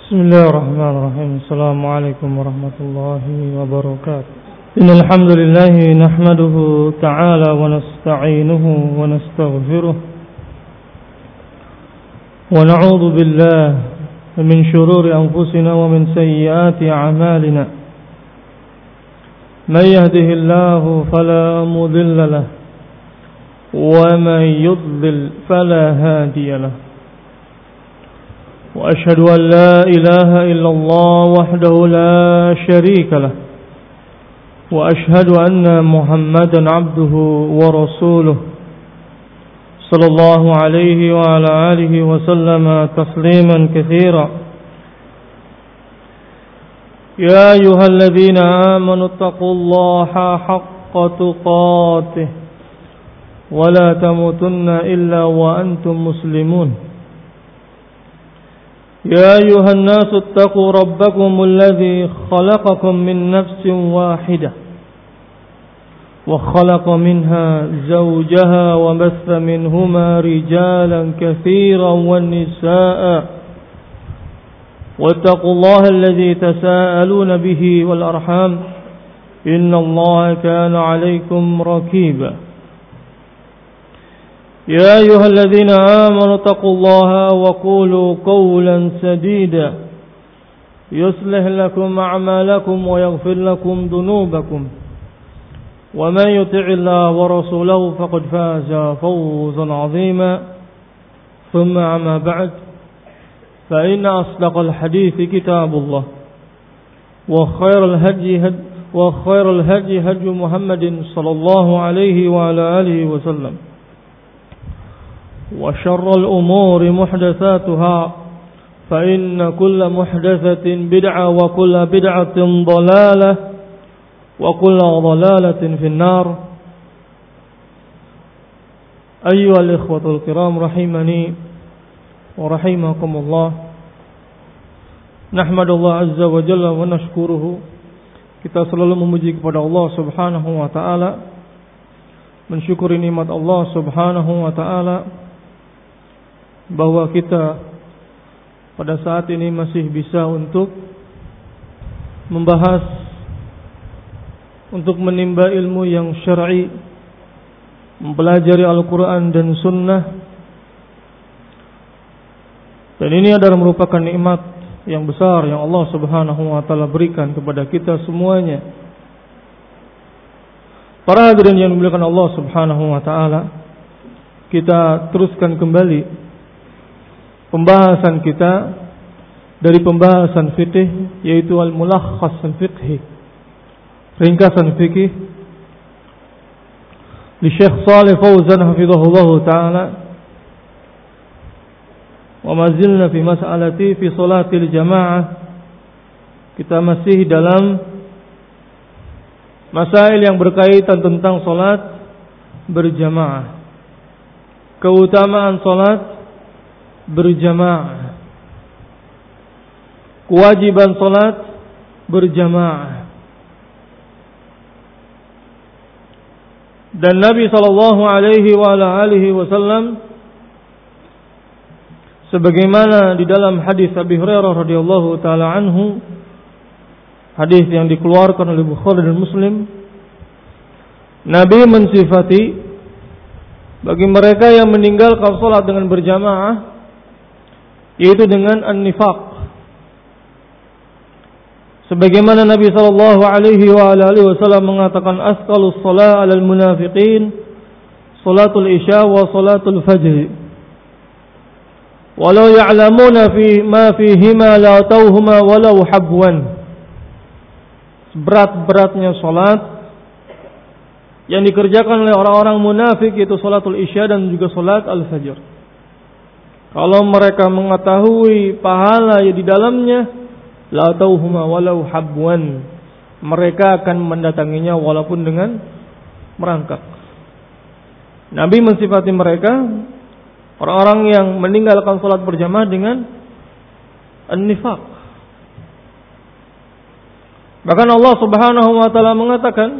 Bismillahirrahmanirrahim. Assalamualaikum warahmatullahi wabarakatuh. Innal hamdalillah nahmaduhu ta'ala wa nasta'inuhu wa nastaghfiruh wa na'udzu billahi min shururi anfusina wa min sayyiati a'malina. May yahdihillahu fala mudilla lahu wa may yudlil fala hadiya lahu. وأشهد أن لا إله إلا الله وحده لا شريك له وأشهد أن محمدا عبده ورسوله صلى الله عليه وعلى آله وسلم تسليما كثيرا يا أيها الذين آمنوا اتقوا الله حق تقاته ولا تموتن إلا وأنتم مسلمون يا أيها الناس اتقوا ربكم الذي خلقكم من نفس واحدة وخلق منها زوجها وبث منهما رجالا كثيرا والنساء واتقوا الله الذي تساءلون به والأرحام إن الله كان عليكم رقيبا يا أيها الذين آمنوا اتقوا الله وقولوا قولا سديدا يصلح لكم أعمالكم ويغفر لكم ذنوبكم ومن يطع الله ورسوله فقد فاز فوزا عظيما ثم أما بعد فإن أصدق الحديث كتاب الله وخير الهدي هدي محمد صلى الله عليه وعلى آله وسلم وشر الأمور محدثاتها فإن كل محدثة بدعة وكل بدعة ضلالة وكل ضلالة في النار. أيها الإخوة الكرام رحمني ورحمكم الله. نحمد الله عز وجل ونشكره. Kita selalu memuji kepada Allah Subhanahu wa taala, mensyukuri nikmat Allah Subhanahu wa taala bahwa kita pada saat ini masih bisa untuk membahas, untuk menimba ilmu yang syar'i, mempelajari Al-Quran dan Sunnah. Dan ini adalah merupakan nikmat yang besar yang Allah Subhanahu wa ta'ala berikan kepada kita semuanya. Para hadirin yang dimuliakan Allah Subhanahu wa ta'ala, kita teruskan kembali pembahasan kita dari pembahasan fikih, yaitu al-mulakhas al-fiqhi, ringkasan fikih li Syekh Shalih Fauzan hafizahullah taala. Wa ma zilna fi mas'alati fi salatil jamaah. Kita masih dalam masail yang berkaitan tentang salat berjamaah, keutamaan salat berjamaah, kewajiban salat berjamaah. Dan Nabi sallallahu alaihi wa alihi wasallam sebagaimana di dalam hadis Abi Hurairah radhiyallahu taala anhu, hadis yang dikeluarkan oleh Bukhari dan Muslim, Nabi mensifati bagi mereka yang meninggalkan salat dengan berjamaah, yaitu dengan an-nifaq. Sebagaimana Nabi sallallahu alaihi wa alihi wasallam mengatakan, asqalus shalah 'alal munafiqin salatul isya wa salatul fajr. Walau ya'lamuna fi ma fihima la tauhuma walau habwan. Berat-beratnya salat yang dikerjakan oleh orang-orang munafik, yaitu salatul isya dan juga salat al-fajr. Kalau mereka mengetahui pahala yang di dalamnya, la tauhuma walau habwan, mereka akan mendatanginya walaupun dengan merangkak. Nabi mensifati mereka, orang-orang yang meninggalkan salat berjamaah, dengan an-nifaq. Bahkan Allah Subhanahu wa taala mengatakan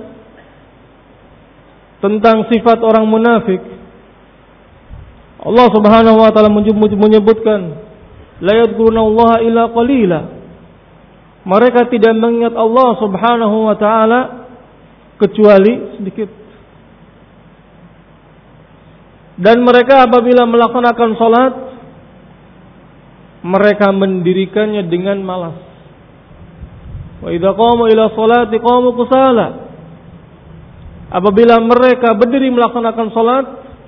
tentang sifat orang munafik, Allah Subhanahu wa taala menyebutkan la yadhkurunallaha illa qalila. Mereka tidak mengingat Allah Subhanahu wa taala kecuali sedikit. Dan mereka apabila melaksanakan salat, mereka mendirikannya dengan malas. Wa idza qamu ila sholati qamu kusala. Apabila mereka berdiri melaksanakan salat,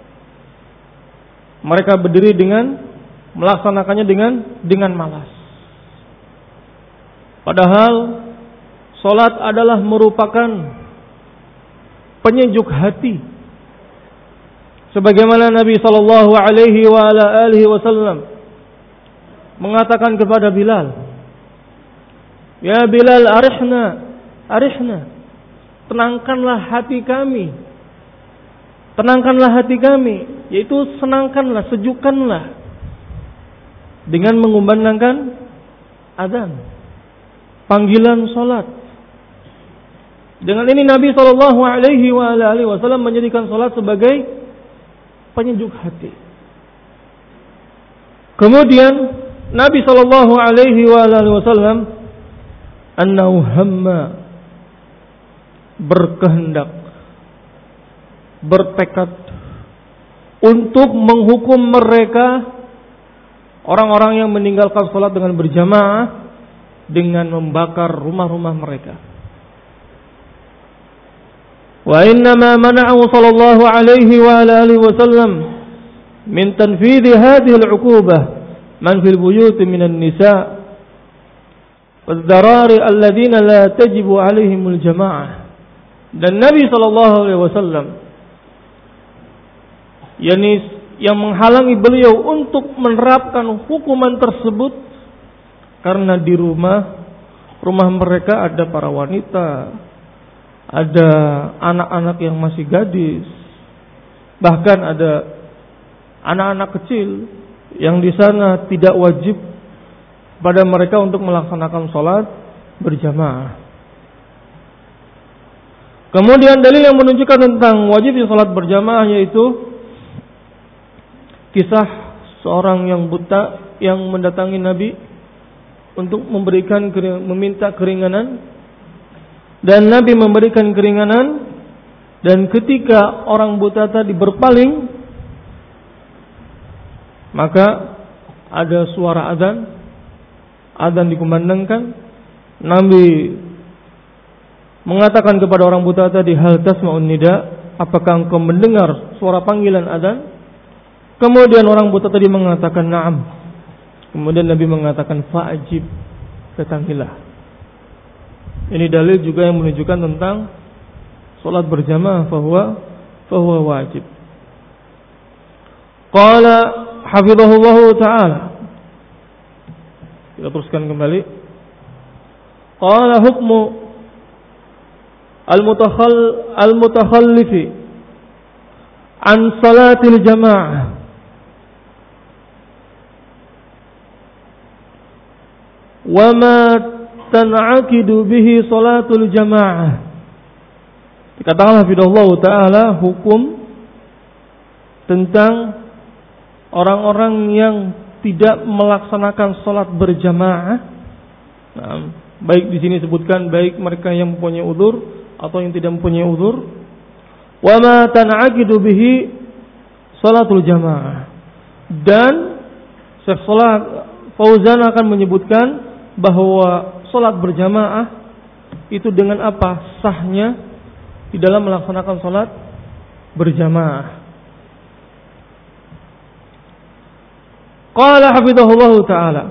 mereka berdiri dengan melaksanakannya dengan malas. Padahal salat adalah merupakan penyejuk hati. Sebagaimana Nabi sallallahu alaihi wa ala alihi wasallam mengatakan kepada Bilal, "Ya Bilal, arihna. Tenangkanlah hati kami. Tenangkanlah hati kami, yaitu senangkanlah, sejukkanlah dengan mengumandangkan azan, panggilan salat." Dengan ini Nabi sallallahu alaihi wa ala alihi wasallam menjadikan salat sebagai penyejuk hati. Kemudian Nabi sallallahu alaihi wa alihi wasallam annahu hamma, berkehendak, bertekad untuk menghukum mereka orang-orang yang meninggalkan salat dengan berjamaah dengan membakar rumah-rumah mereka. Wa innama mana'ahu sallallahu alaihi wa alihi wasallam min tanfidhi hadhihi al-'uqubah man fil buyut minan nisa' wad-darari alladhina la tajibu 'alaihimul jama'ah. Dan Nabi sallallahu alaihi wasallam yang menghalangi beliau untuk menerapkan hukuman tersebut karena di rumah mereka ada para wanita, ada anak-anak yang masih gadis, bahkan ada anak-anak kecil yang di sana tidak wajib pada mereka untuk melaksanakan sholat berjamaah. Kemudian dalil yang menunjukkan tentang wajibnya sholat berjamaah yaitu kisah seorang yang buta yang mendatangi Nabi untuk meminta keringanan. Dan Nabi memberikan keringanan. Dan ketika orang buta tadi berpaling, maka ada suara azan dikumandangkan. Nabi mengatakan kepada orang buta tadi, "Hal tasma'un nida?" Apakah engkau mendengar suara panggilan azan? Kemudian orang buta tadi mengatakan, "Na'am." Kemudian Nabi mengatakan, "Fa'ajib," datangilah. Ini dalil juga yang menunjukkan tentang salat berjamaah fahuwa wajib. Qala hafizahullahu ta'ala. Kita teruskan kembali. Qala hukmu al-mutakhallifi an salatil jamaah. Wa ma tan'aqidu bihi salatul jamaah. Dikatakan hafizahullah ta'ala hukum tentang orang-orang yang tidak melaksanakan salat berjamaah. Nah, baik di sini sebutkan baik mereka yang mempunyai udzur atau yang tidak mempunyai udzur. Wa ma tan'aqidu bihi salatul jamaah. Dan Syekh Shalih Fauzan akan menyebutkan bahwa salat berjamaah itu dengan apa sahnya di dalam melaksanakan salat berjamaah. Qala hafizahullah ta'ala,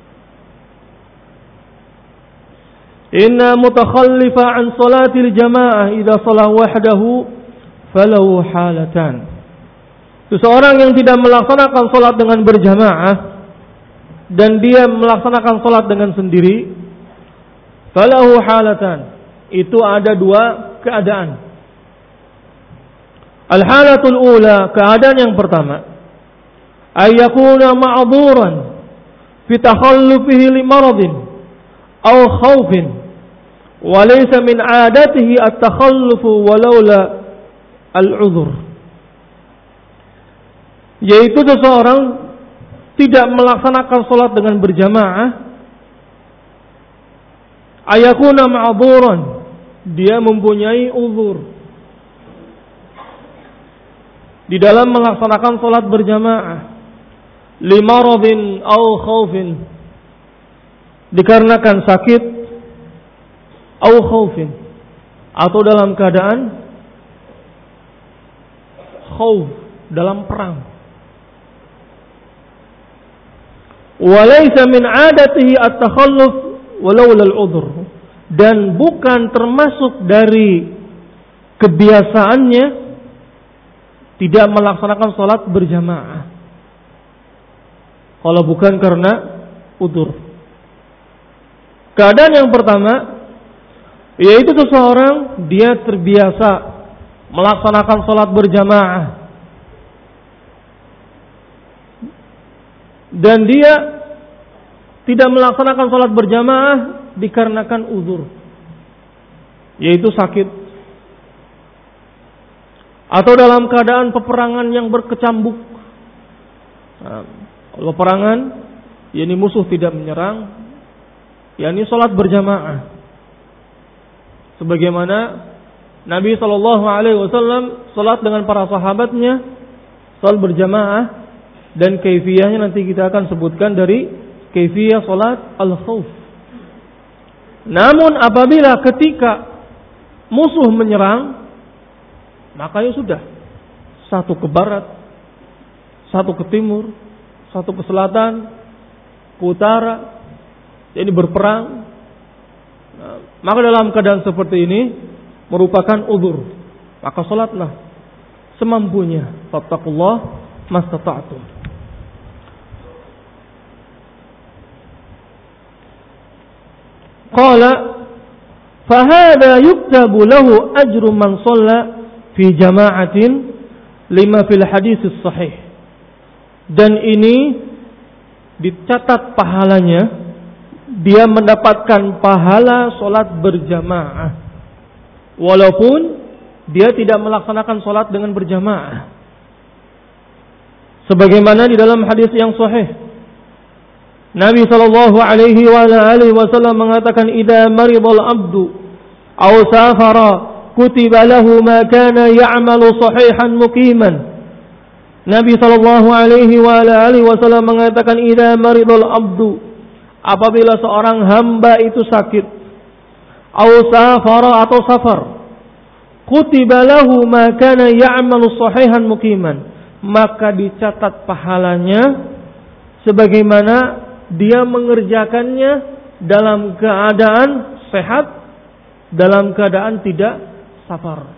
inna mutakhallifa an salatil jamaah idza shalah wahdahu falahu halatan. Seseorang yang tidak melaksanakan salat dengan berjamaah dan dia melaksanakan salat dengan sendiri, falahu halatan, itu ada dua keadaan. Al-halatul ula, keadaan yang pertama, ayyakuna ma'dhuran fi takhallufihi li maradin aw khawfin wa laysa min 'adatihi at-takhallufu walaula al-'udhr. Yaitu seseorang tidak melaksanakan sholat dengan berjamaah, ayakuna ma'dhuran, dia mempunyai uzur di dalam melaksanakan sholat berjamaah, limaradin aw khaufin, dikarenakan sakit, aw khaufin, atau dalam keadaan khauf, dalam perang. Walaysa min 'adatihi at-takhalluf walau lal 'udhr, dan bukan termasuk dari kebiasaannya tidak melaksanakan sholat berjamaah kalau bukan karena udzur. Keadaan yang pertama yaitu seseorang dia terbiasa melaksanakan sholat berjamaah dan dia tidak melaksanakan sholat berjamaah dikarenakan uzur, yaitu sakit, atau dalam keadaan peperangan yang berkecambuk. Kalau peperangan, yakni musuh tidak menyerang, yakni sholat berjamaah. Sebagaimana Nabi SAW sholat dengan para sahabatnya, sholat berjamaah, dan kaifiyahnya nanti kita akan sebutkan dari kaifiyah sholat al-khawf. Namun apabila ketika musuh menyerang, maka ya sudah, satu ke barat, satu ke timur, satu ke selatan, ke utara, jadi berperang. Maka dalam keadaan seperti ini merupakan uzur, maka salatlah semampunya. Fattaqullah mastata'tum. Qala fahada yuktabu lahu ajru man shalla fi jama'atin lima fil hadis sahih. Dan ini dicatat pahalanya, dia mendapatkan pahala solat berjamaah walaupun dia tidak melaksanakan solat dengan berjamaah. Sebagaimana di dalam hadis yang sahih, Nabi SAW mengatakan, "Idza maridal abdu aw safara kutiba lahu ma kana ya'malu sahihan muqiman." Nabi SAW mengatakan, "Idza maridal abdu," apabila seorang hamba itu sakit, aw safara atau safar, kutiba lahu ma kana ya'malu sahihan muqiman, maka dicatat pahalanya sebagaimana dia mengerjakannya dalam keadaan sehat, dalam keadaan tidak safar.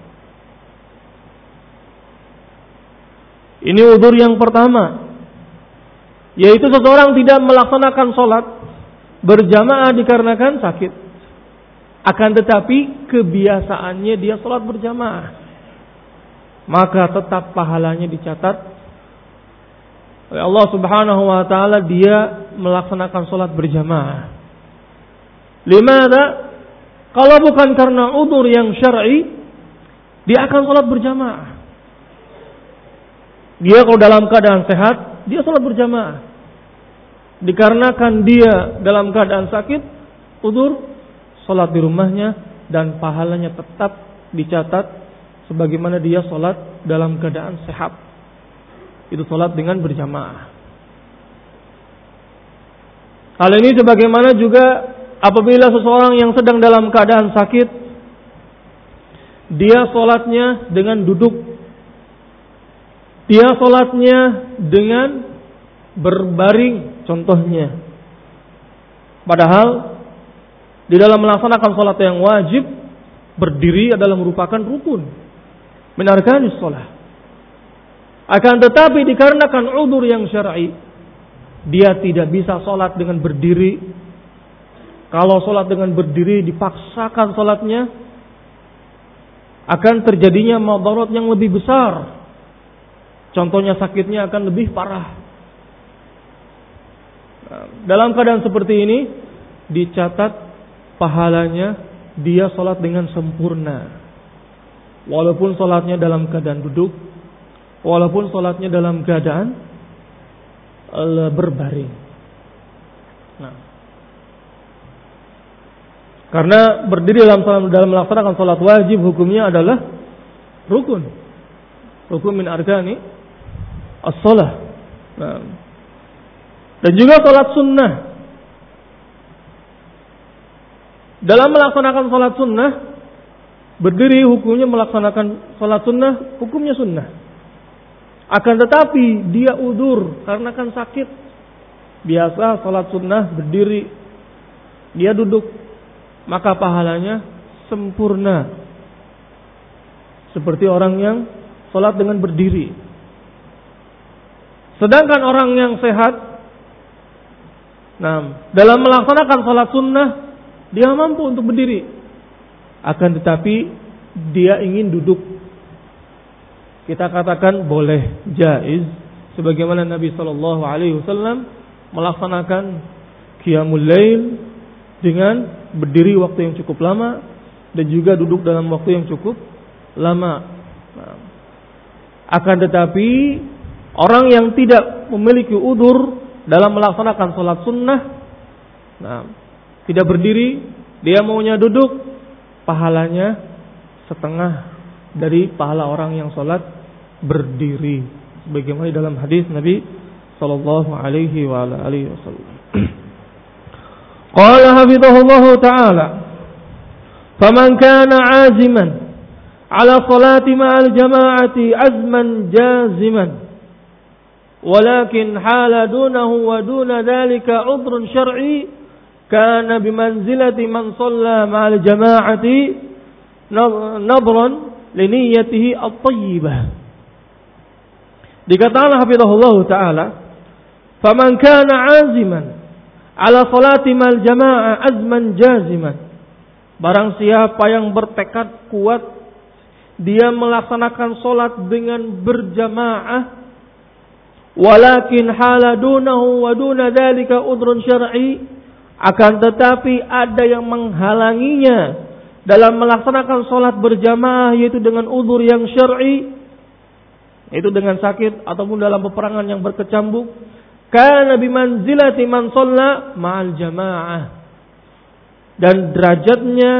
Ini uzur yang pertama, yaitu seseorang tidak melaksanakan sholat berjamaah dikarenakan sakit, akan tetapi kebiasaannya dia sholat berjamaah, maka tetap pahalanya dicatat oleh Allah Subhanahu wa taala, dia melaksanakan sholat berjamaah. Limada? Kalau bukan karena udzur yang syar'i, dia akan sholat berjamaah. Dia kalau dalam keadaan sehat, dia sholat berjamaah. Dikarenakan dia dalam keadaan sakit, udzur, sholat di rumahnya, dan pahalanya tetap dicatat sebagaimana dia sholat dalam keadaan sehat. Itu sholat dengan berjamaah. Hal ini sebagaimana juga apabila seseorang yang sedang dalam keadaan sakit, dia sholatnya dengan duduk, dia sholatnya dengan berbaring contohnya. Padahal di dalam melaksanakan sholat yang wajib, berdiri adalah merupakan rukun min arkanis sholat. Akan tetapi dikarenakan udzur yang syar'i, dia tidak bisa sholat dengan berdiri. Kalau sholat dengan berdiri dipaksakan sholatnya, akan terjadinya madarat yang lebih besar. Contohnya sakitnya akan lebih parah. Dalam keadaan seperti ini dicatat pahalanya dia sholat dengan sempurna, walaupun sholatnya dalam keadaan duduk, walaupun sholatnya dalam keadaan berbaring. Nah, karena berdiri dalam melaksanakan salat wajib hukumnya adalah rukun min arkani as-shalah. Nah, dan juga salat sunnah. Dalam melaksanakan salat sunnah, berdiri hukumnya melaksanakan salat sunnah, hukumnya sunnah. Akan tetapi dia udzur karena kan sakit. Biasa salat sunnah berdiri, dia duduk, maka pahalanya sempurna. Seperti orang yang salat dengan berdiri. Sedangkan orang yang sehat, nah, dalam melaksanakan salat sunnah, dia mampu untuk berdiri. Akan tetapi dia ingin duduk. Kita katakan boleh, jaiz, sebagaimana Nabi sallallahu alaihi wasallam melaksanakan qiyamul lail dengan berdiri waktu yang cukup lama dan juga duduk dalam waktu yang cukup lama. Nah, akan tetapi orang yang tidak memiliki udzur dalam melaksanakan salat sunnah, nah, tidak berdiri, dia maunya duduk, pahalanya setengah dari pahala orang yang salat berdiri, sebagaimana dalam hadis Nabi sallallahu alaihi wa alihi wasallam. Qala hafizahullah ta'ala, faman kana 'aziman 'ala salati ma'al jama'ati 'azman jaziman, walakin hala dunahu wa duna dhalika 'udhrun syar'i, kana bimanzilati man shalla ma'al jama'ati nadran li niyyatihi at-thayyibah. Dikatakan hafizahullah ta'ala, faman kana 'aziman 'ala salati ma'al jama'ah 'azman jaziman, barang siapa yang bertekad kuat dia melaksanakan salat dengan berjamaah, walakin hala dunahu wa duna dhalika udhrun syar'i, akan tetapi ada yang menghalanginya dalam melaksanakan salat berjamaah, yaitu dengan udzur yang syar'i, yaitu dengan sakit ataupun dalam peperangan yang berkecambuk, kana bimanzilati man shalla ma'al jamaah, dan derajatnya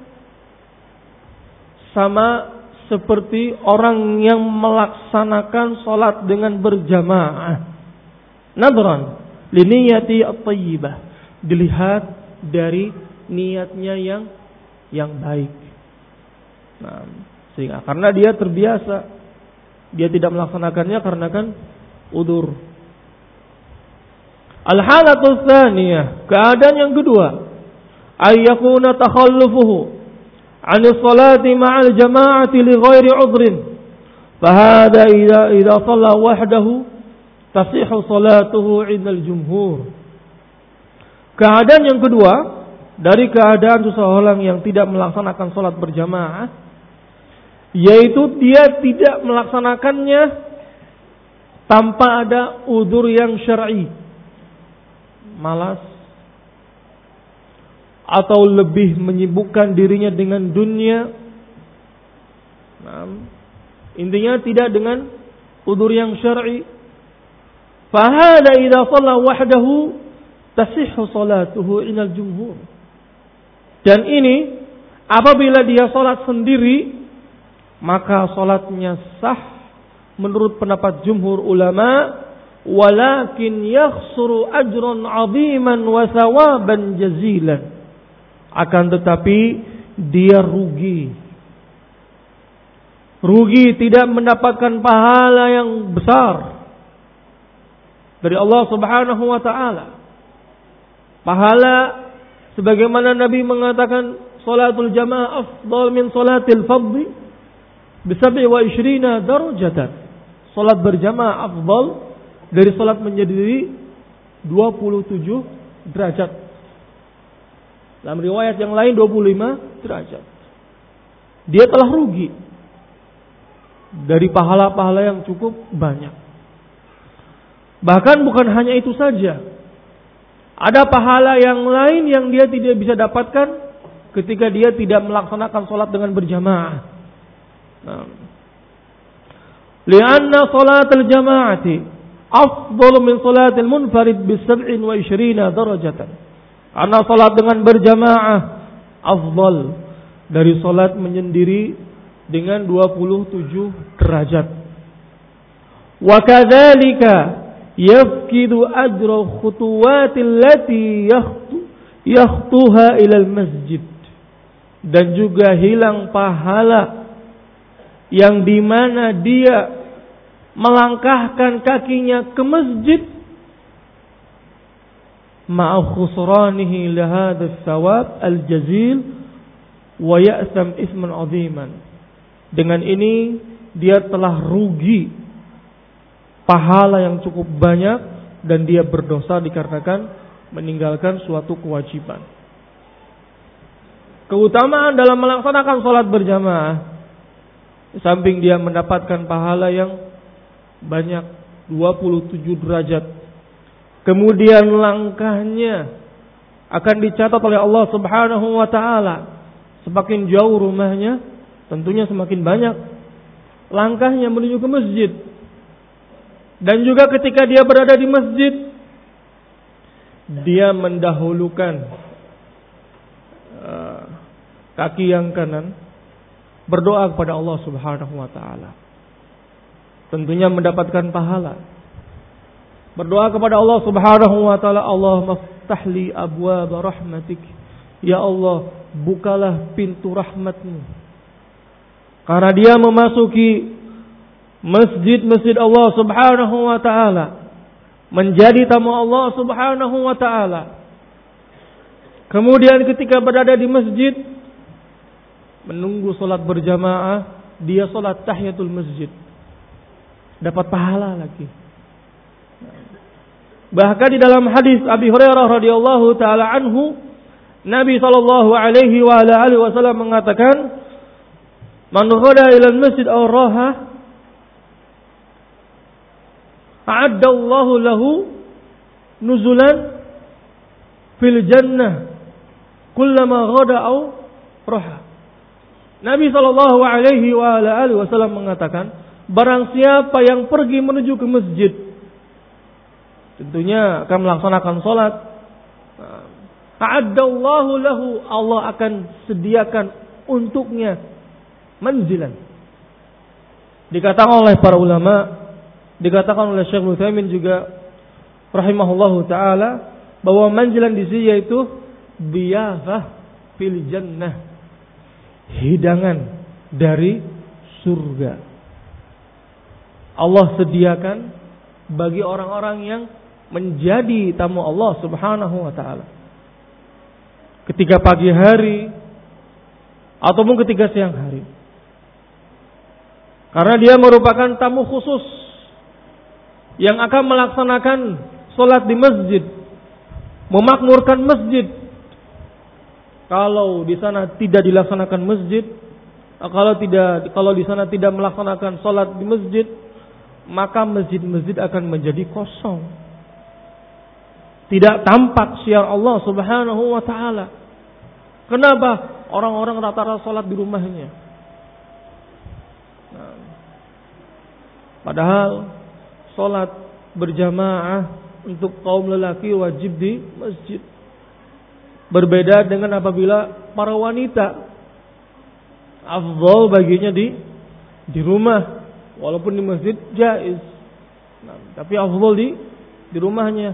sama seperti orang yang melaksanakan salat dengan berjamaah. Nadran li niyyati at-thayyibah, dilihat dari niatnya yang baik. Nah, sehingga karena dia terbiasa, dia tidak melaksanakannya karena kan udzur. Al-halatu tsaniyah, keadaan yang kedua, ay yakuna takhallufuhu 'an as-salati ma'al jama'ati li ghairi 'udhrin, fa hadha idza shalla wahdahu tasihhu salatuhu 'inda al-jumhur. Keadaan yang kedua dari keadaan seseorang yang tidak melaksanakan salat berjamaah, yaitu dia tidak melaksanakannya tanpa ada udzur yang syar'i, malas atau lebih menyibukkan dirinya dengan dunia. Nah, intinya tidak dengan udzur yang syar'i. Fa hada idza shalla wahdahu tasihhu salatuhu inal jumhur. Dan ini apabila dia salat sendiri, maka salatnya sah menurut pendapat jumhur ulama, walakin yakhsuru ajran 'aziman wa thawaban jazilan, akan tetapi dia rugi tidak mendapatkan pahala yang besar dari Allah Subhanahu wa taala. Pahala sebagaimana Nabi mengatakan, salatul jamaah afdal min salatil fardhi bi 27 darajatan. Salat berjamaah afdal dari salat menjadi 27 derajat. Dalam riwayat yang lain 25 derajat. Dia telah rugi dari pahala-pahala yang cukup banyak. Bahkan bukan hanya itu saja. Ada pahala yang lain yang dia tidak bisa dapatkan ketika dia tidak melaksanakan salat dengan berjamaah. Lianna salatul jamaati afdalu min salatil munfarid bi 27 darajatan. Karena salat dengan berjamaah afdal dari salat menyendiri dengan 27 derajat. Wa kadzalika yafqidu ajra khutuwatil lati yakhtuha ilal masjid. Dan juga hilang pahala yang dimana dia melangkahkan kakinya ke masjid ma'a khusranihi lahadha thawab al-jazil wa ya'sam isman 'aziman. Dengan ini dia telah rugi pahala yang cukup banyak dan dia berdosa dikarenakan meninggalkan suatu kewajiban. Keutamaan dalam melaksanakan salat berjamaah, di samping dia mendapatkan pahala yang banyak 27 derajat, kemudian langkahnya akan dicatat oleh Allah Subhanahu wa taala. Semakin jauh rumahnya, tentunya semakin banyak langkahnya menuju ke masjid. Dan juga ketika dia berada di masjid, dia mendahulukan kaki yang kanan berdoa kepada Allah Subhanahu wa taala. Tentunya mendapatkan pahala. Berdoa kepada Allah Subhanahu wa taala, Allahumma ftahli abwaab rahmatik. Ya Allah, bukalah pintu rahmat-Mu. Karena dia memasuki masjid-masjid Allah Subhanahu wa taala, menjadi tamu Allah Subhanahu wa taala. Kemudian ketika berada di masjid, menunggu salat berjamaah, dia salat tahiyatul masjid. Dapat pahala lagi. Bahkan di dalam hadis Abi Hurairah radhiyallahu taala anhu, Nabi sallallahu alaihi wa ala alihi wasallam mengatakan, "Man ghada ila al-masjid aw raha, a'adda Allahu lahu nuzulan fil jannah kullama ghada aw raha." Nabi sallallahu alaihi wa ala alihi wasallam mengatakan, barang siapa yang pergi menuju ke masjid, tentunya akan melaksanakan salat, a'addallahu lahu, Allah akan sediakan untuknya manzilan. Dikatakan oleh para ulama, dikatakan oleh Syekh Utsaimin juga rahimahullahu taala, bahwa manzilan di sini yaitu diyafah fil jannah, hidangan dari surga. Allah sediakan bagi orang-orang yang menjadi tamu Allah Subhanahu wa taala. Ketika pagi hari ataupun ketika siang hari. Karena dia merupakan tamu khusus yang akan melaksanakan salat di masjid, memakmurkan masjid. Kalau di sana tidak dilaksanakan masjid, kalau di sana tidak melaksanakan salat di masjid, maka masjid-masjid akan menjadi kosong. Tidak tampak syiar Allah Subhanahu wa taala. Kenapa? Orang-orang rata-rata salat di rumahnya. Padahal salat berjamaah untuk kaum lelaki wajib di masjid. Berbeda dengan apabila para wanita, afdal baginya di rumah. Walaupun di masjid jaiz, tapi afdal di rumahnya.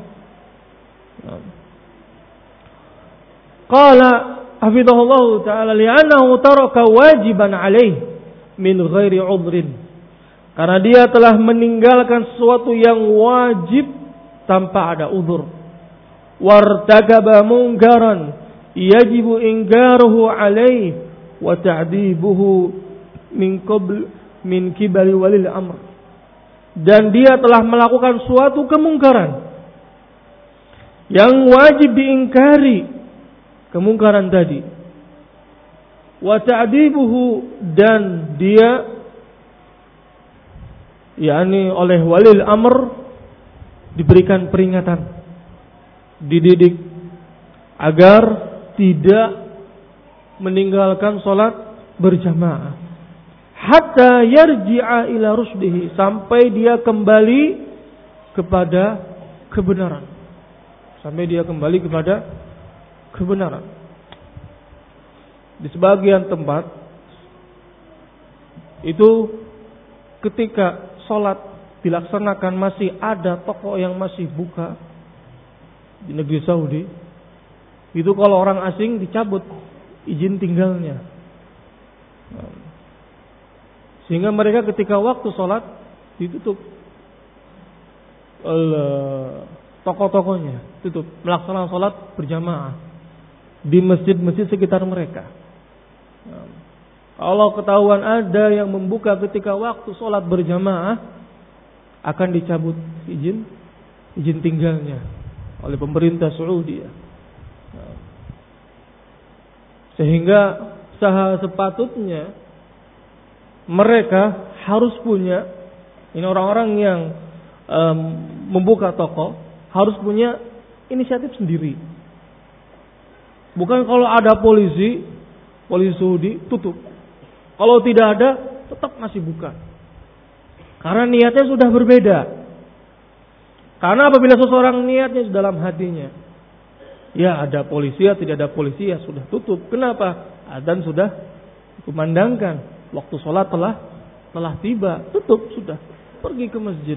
Qala hafizahullah ta'ala li'annahu taraka wajiban alaih min ghairi udhrin. Karena dia telah meninggalkan sesuatu yang wajib tanpa ada uzur. Wartakaba munkaran yajibu ingaruhu alaih wa ta'dibuhu min kibali walil amr. Dan dia telah melakukan suatu kemungkaran yang wajib diingkari, kemungkaran tadi. Wa ta'dibuhu, dan dia yakni oleh walil amr diberikan peringatan, dididik agar tidak meninggalkan salat berjamaah hatta yarji'a ila rusdihi, sampai dia kembali kepada kebenaran. Sampai dia kembali kepada kebenaran. Di sebagian tempat itu ketika sholat dilaksanakan masih ada toko yang masih buka di negeri Saudi. Itu kalau orang asing dicabut izin tinggalnya. Sehingga mereka ketika waktu sholat ditutup toko-tokonya, tutup, melaksanakan sholat berjamaah di masjid-masjid sekitar mereka. Kalau ketahuan ada yang membuka ketika waktu sholat berjamaah, akan dicabut izin tinggalnya oleh pemerintah Saudi. Sehingga sepatutnya mereka harus punya, ini orang-orang yang membuka toko harus punya inisiatif sendiri. Bukan kalau ada polisi Saudi tutup. Kalau tidak ada tetap masih buka. Karena niatnya sudah berbeda. Karena apabila seseorang niatnya dalam hatinya, ya ada polisi ya tidak ada polisi ya sudah tutup. Kenapa? Adzan sudah dikumandangkan. Waktu sholat telah tiba, tutup sudah, pergi ke masjid.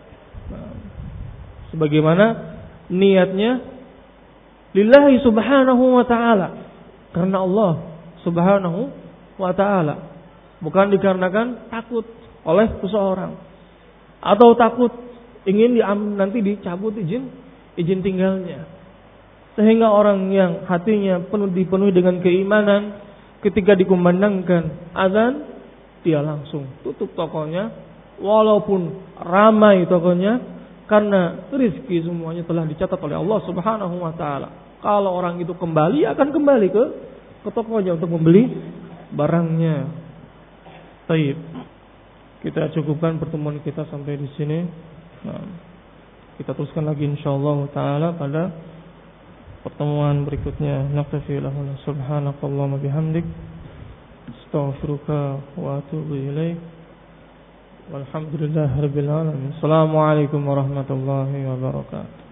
Sebagaimana niatnya lillahi subhanahu wa ta'ala, karena Allah subhanahu wa ta'ala, bukan dikarenakan takut oleh seseorang atau takut ingin nanti dicabut izin tinggalnya. Sehingga orang yang hatinya dipenuhi dengan keimanan, ketika dikumandangkan azan, dia langsung tutup tokonya, walaupun ramai tokonya, karena rezeki semuanya telah dicatat oleh Allah Subhanahu wa taala. Kalau orang itu kembali, akan kembali ke tokonya untuk membeli barangnya. Baik. Kita cukupkan pertemuan kita sampai di sini. Nah, kita teruskan lagi insyaallah taala pada pertemuan berikutnya. Naqtafi lahu subhanakallahumma bihamdik astaghfiruka wa atubu ilaik. Walhamdulillahirabbil alamin. Assalamualaikum warahmatullahi wabarakatuh.